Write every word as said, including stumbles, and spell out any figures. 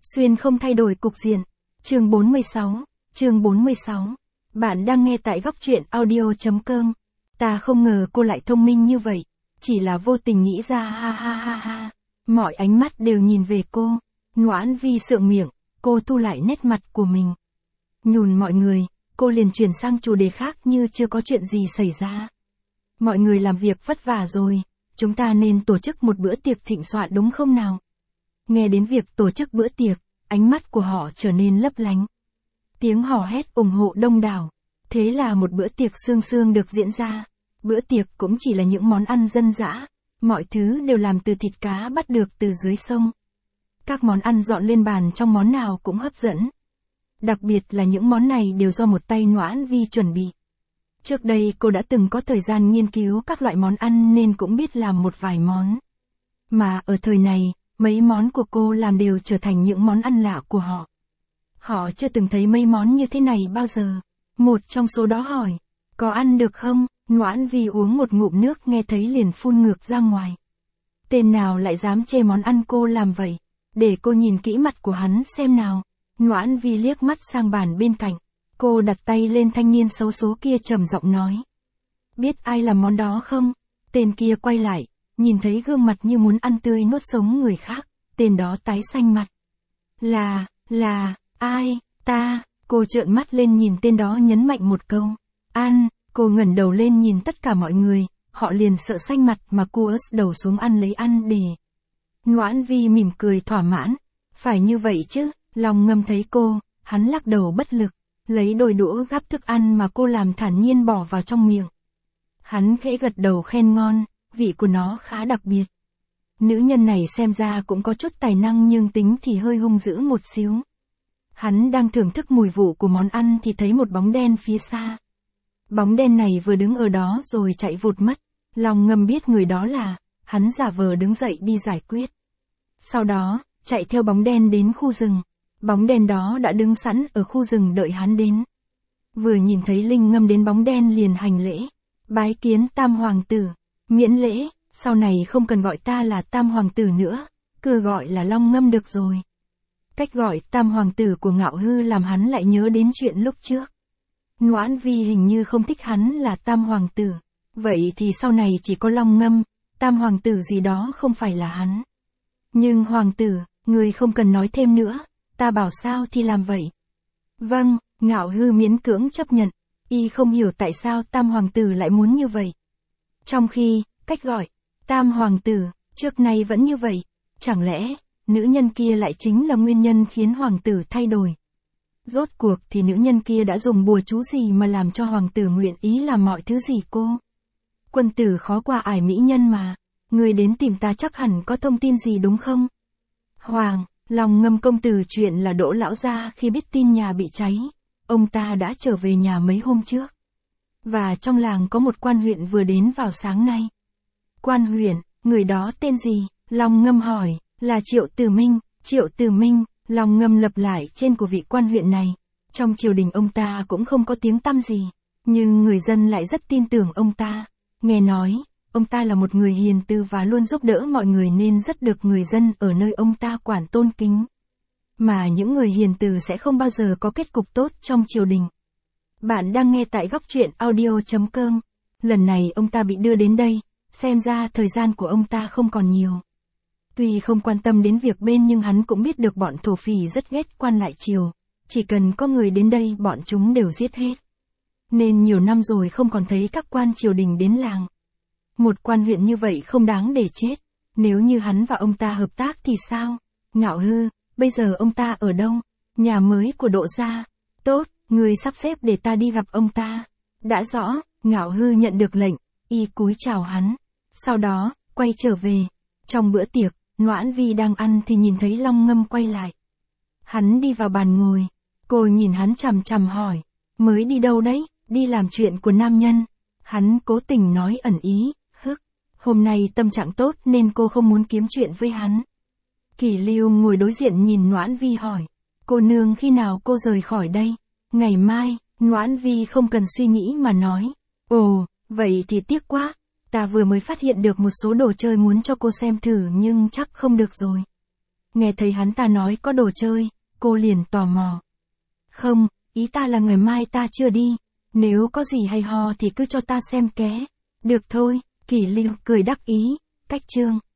Xuyên không thay đổi cục diện. Chương bốn mươi sáu, chương bốn mươi sáu. Bạn đang nghe tại góc truyện audio.com. Ta không ngờ cô lại thông minh như vậy. Chỉ là vô tình nghĩ ra ha ha ha ha. Mọi ánh mắt đều nhìn về cô. Noãn Vi sượng miệng, cô thu lại nét mặt của mình. Nhùn mọi người, cô liền chuyển sang chủ đề khác như chưa có chuyện gì xảy ra. Mọi người làm việc vất vả rồi, chúng ta nên tổ chức một bữa tiệc thịnh soạn đúng không nào? Nghe đến việc tổ chức bữa tiệc, ánh mắt của họ trở nên lấp lánh. Tiếng hò hét ủng hộ đông đảo. Thế là một bữa tiệc sương sương được diễn ra. Bữa tiệc cũng chỉ là những món ăn dân dã. Mọi thứ đều làm từ thịt cá bắt được từ dưới sông. Các món ăn dọn lên bàn trong món nào cũng hấp dẫn. Đặc biệt là những món này đều do một tay Noãn Vi chuẩn bị. Trước đây cô đã từng có thời gian nghiên cứu các loại món ăn nên cũng biết làm một vài món. Mà ở thời này, mấy món của cô làm đều trở thành những món ăn lạ của họ. Họ chưa từng thấy mấy món như thế này bao giờ. Một trong số đó hỏi, có ăn được không? Noãn Vi uống một ngụm nước nghe thấy liền phun ngược ra ngoài. Tên nào lại dám chê món ăn cô làm vậy? Để cô nhìn kỹ mặt của hắn xem nào. Noãn Vi liếc mắt sang bàn bên cạnh. Cô đặt tay lên thanh niên xấu số kia trầm giọng nói. Biết ai làm món đó không? Tên kia quay lại, nhìn thấy gương mặt như muốn ăn tươi nuốt sống người khác. Tên đó tái xanh mặt. Là, là, ai, ta, cô trợn mắt lên nhìn tên đó nhấn mạnh một câu. Ăn, cô ngẩng đầu lên nhìn tất cả mọi người, họ liền sợ xanh mặt mà cô ớt đầu xuống ăn lấy ăn để. Noãn Vi mỉm cười thỏa mãn. Phải như vậy chứ, lòng ngâm thấy cô, hắn lắc đầu bất lực. Lấy đôi đũa gắp thức ăn mà cô làm thản nhiên bỏ vào trong miệng. Hắn khẽ gật đầu khen ngon, vị của nó khá đặc biệt. Nữ nhân này xem ra cũng có chút tài năng nhưng tính thì hơi hung dữ một xíu. Hắn đang thưởng thức mùi vụ của món ăn thì thấy một bóng đen phía xa. Bóng đen này vừa đứng ở đó rồi chạy vụt mất. Lòng ngầm biết người đó là, hắn giả vờ đứng dậy đi giải quyết. Sau đó, chạy theo bóng đen đến khu rừng. Bóng đen đó đã đứng sẵn ở khu rừng đợi hắn đến. Vừa nhìn thấy Linh Ngâm đến bóng đen liền hành lễ. Bái kiến Tam Hoàng tử. Miễn lễ, sau này không cần gọi ta là Tam Hoàng tử nữa. Cứ gọi là Long Ngâm được rồi. Cách gọi Tam Hoàng tử của Ngạo Hư làm hắn lại nhớ đến chuyện lúc trước. Noãn Vi hình như không thích hắn là Tam Hoàng tử. Vậy thì sau này chỉ có Long Ngâm, Tam Hoàng tử gì đó không phải là hắn. Nhưng Hoàng tử, người không cần nói thêm nữa. Ta bảo sao thì làm vậy. Vâng, Ngạo Hư miễn cưỡng chấp nhận. Y không hiểu tại sao Tam Hoàng tử lại muốn như vậy. Trong khi, cách gọi, Tam Hoàng tử, trước nay vẫn như vậy. Chẳng lẽ, nữ nhân kia lại chính là nguyên nhân khiến Hoàng tử thay đổi. Rốt cuộc thì nữ nhân kia đã dùng bùa chú gì mà làm cho Hoàng tử nguyện ý làm mọi thứ gì cô. Quân tử khó qua ải mỹ nhân mà. Người đến tìm ta chắc hẳn có thông tin gì đúng không? Hoàng, Lòng Ngâm công tử chuyện là Đỗ lão gia khi biết tin nhà bị cháy. Ông ta đã trở về nhà mấy hôm trước. Và trong làng có một quan huyện vừa đến vào sáng nay. Quan huyện, người đó tên gì? Lòng Ngâm hỏi, là Triệu Tử Minh. Triệu Tử Minh, Lòng Ngâm lập lại trên của vị quan huyện này. Trong triều đình ông ta cũng không có tiếng tăm gì. Nhưng người dân lại rất tin tưởng ông ta. Nghe nói, ông ta là một người hiền từ và luôn giúp đỡ mọi người nên rất được người dân ở nơi ông ta quản tôn kính. Mà những người hiền từ sẽ không bao giờ có kết cục tốt trong triều đình. Bạn đang nghe tại góc truyện audio.com. Lần này ông ta bị đưa đến đây, xem ra thời gian của ông ta không còn nhiều. Tuy không quan tâm đến việc bên nhưng hắn cũng biết được bọn thổ phỉ rất ghét quan lại triều. Chỉ cần có người đến đây bọn chúng đều giết hết. Nên nhiều năm rồi không còn thấy các quan triều đình đến làng. Một quan huyện như vậy không đáng để chết. Nếu như hắn và ông ta hợp tác thì sao? Ngạo Hư, bây giờ ông ta ở đâu? Nhà mới của Đỗ gia. Tốt, người sắp xếp để ta đi gặp ông ta. Đã rõ, Ngạo Hư nhận được lệnh, y cúi chào hắn. Sau đó, quay trở về. Trong bữa tiệc, Noãn Vi đang ăn thì nhìn thấy Long Ngâm quay lại. Hắn đi vào bàn ngồi. Cô nhìn hắn chằm chằm hỏi. Mới đi đâu đấy? Đi làm chuyện của nam nhân. Hắn cố tình nói ẩn ý. Hức, hôm nay tâm trạng tốt nên cô không muốn kiếm chuyện với hắn. Kỷ Lưu ngồi đối diện nhìn Noãn Vi hỏi. Cô nương khi nào cô rời khỏi đây? Ngày mai, Noãn Vi không cần suy nghĩ mà nói. Ồ, vậy thì tiếc quá. Ta vừa mới phát hiện được một số đồ chơi muốn cho cô xem thử nhưng chắc không được rồi. Nghe thấy hắn ta nói có đồ chơi, cô liền tò mò. Không, ý ta là ngày mai ta chưa đi. Nếu có gì hay ho thì cứ cho ta xem ké. Được thôi, Kỷ Lưu cười đắc ý. Cách chương